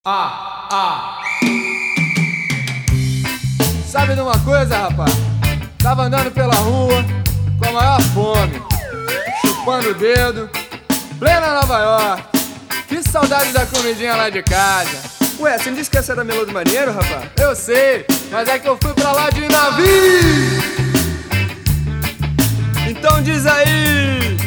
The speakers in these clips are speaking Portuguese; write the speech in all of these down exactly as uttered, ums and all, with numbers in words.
Ah, ah. Sabe de uma coisa, rapaz? Tava andando pela rua com a maior fome, chupando o dedo, plena Nova York. Que saudade da comidinha lá de casa. Ué, você não disse que essa era Melô do Marinheiro, rapaz? Eu sei, mas é que eu fui pra lá de navio. Então diz aí.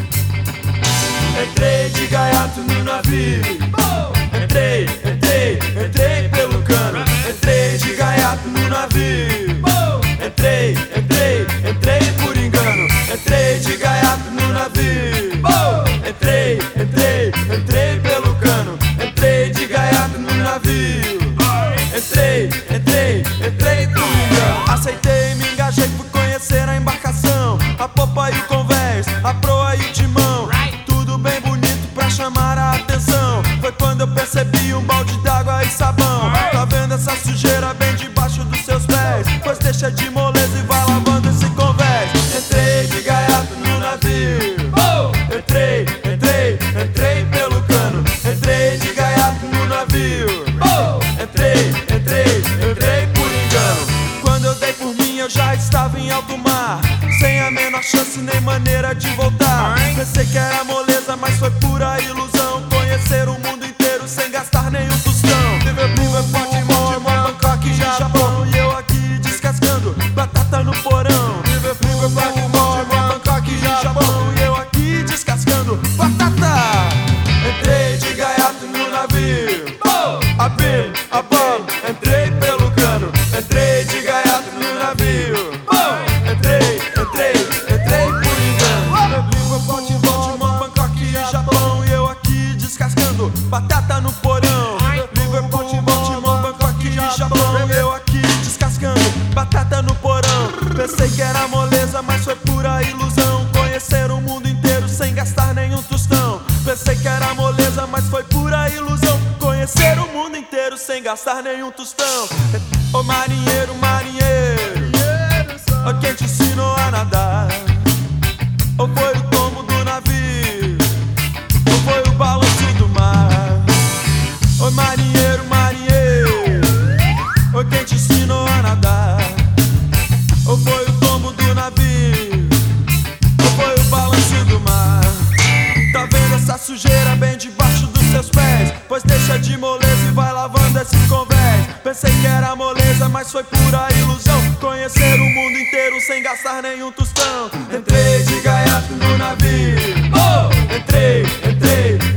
Entrei de gaiato no navio. Entrei, entrei, entrei pelo cano. Entrei de gaiato no navio. Entrei, entrei, entrei por engano. Entrei de gaiato no navio. Entrei, entrei, entrei pelo cano. Entrei de gaiato no navio. Entrei, entrei, entrei por engano. Aceitei, me engajei, fui conhecer a embarcação, a popa e o convés, a proa e o timão. Tudo bem bonito pra chamar a atenção. Foi quando eu percebi um balde d'água e sabão. Tá vendo essa sujeira bem debaixo dos seus pés? Pois deixa de moleza e vai lavando esse convés. Entrei de gaiato no navio. Entrei, entrei, entrei pelo cano. Entrei de gaiato no navio. Entrei, entrei, entrei por engano. Quando eu dei por mim eu já estava em alto mar, sem a menor chance nem maneira de voltar. Pensei que era moleza, mas foi pura ilusão. Conhecer o mundo inteiro sem gastar nenhum tostão. Liverpool, Baltimore, Bangkok, Japão, e eu aqui descascando batata no porão. Liverpool, Baltimore, Bangkok, Japão, e eu aqui descascando batata. Entrei de gaiato no navio. Abim, abam, entrei pelo cano. Entrei de gaiato no navio. Entrei, entrei, entrei por engano. Língua, Baltimore, Bangkok, Japão, e eu aqui descascando batata no porão. Liverpool, Baltimore, Bangkok, Japão, e eu aqui descascando batata no porão. Pensei que era moleza, mas foi pura ilusão. Conhecer o mundo inteiro sem gastar nenhum tostão. Pensei que era moleza, mas foi pura ilusão. Conhecer o mundo inteiro sem gastar nenhum tostão. Ô marinheiro, marinheiro, ó, quem te ensinou a nadar? Ou foi o tombo do navio? Ou foi o balanço do mar? Ô marinheiro, marinheiro, ó, quem te ensinou a nadar? Ou foi o tombo do navio? Ou foi o balanço do mar? Tá vendo essa sujeira bem debaixo dos seus pés? Pois deixa de moleza e vai lavando esse convés. Pensei que era moleza, mas foi pura ilusão. Conhecer o mundo inteiro sem gastar nenhum tostão. Entrei de gaiato no navio. Entrei, entrei,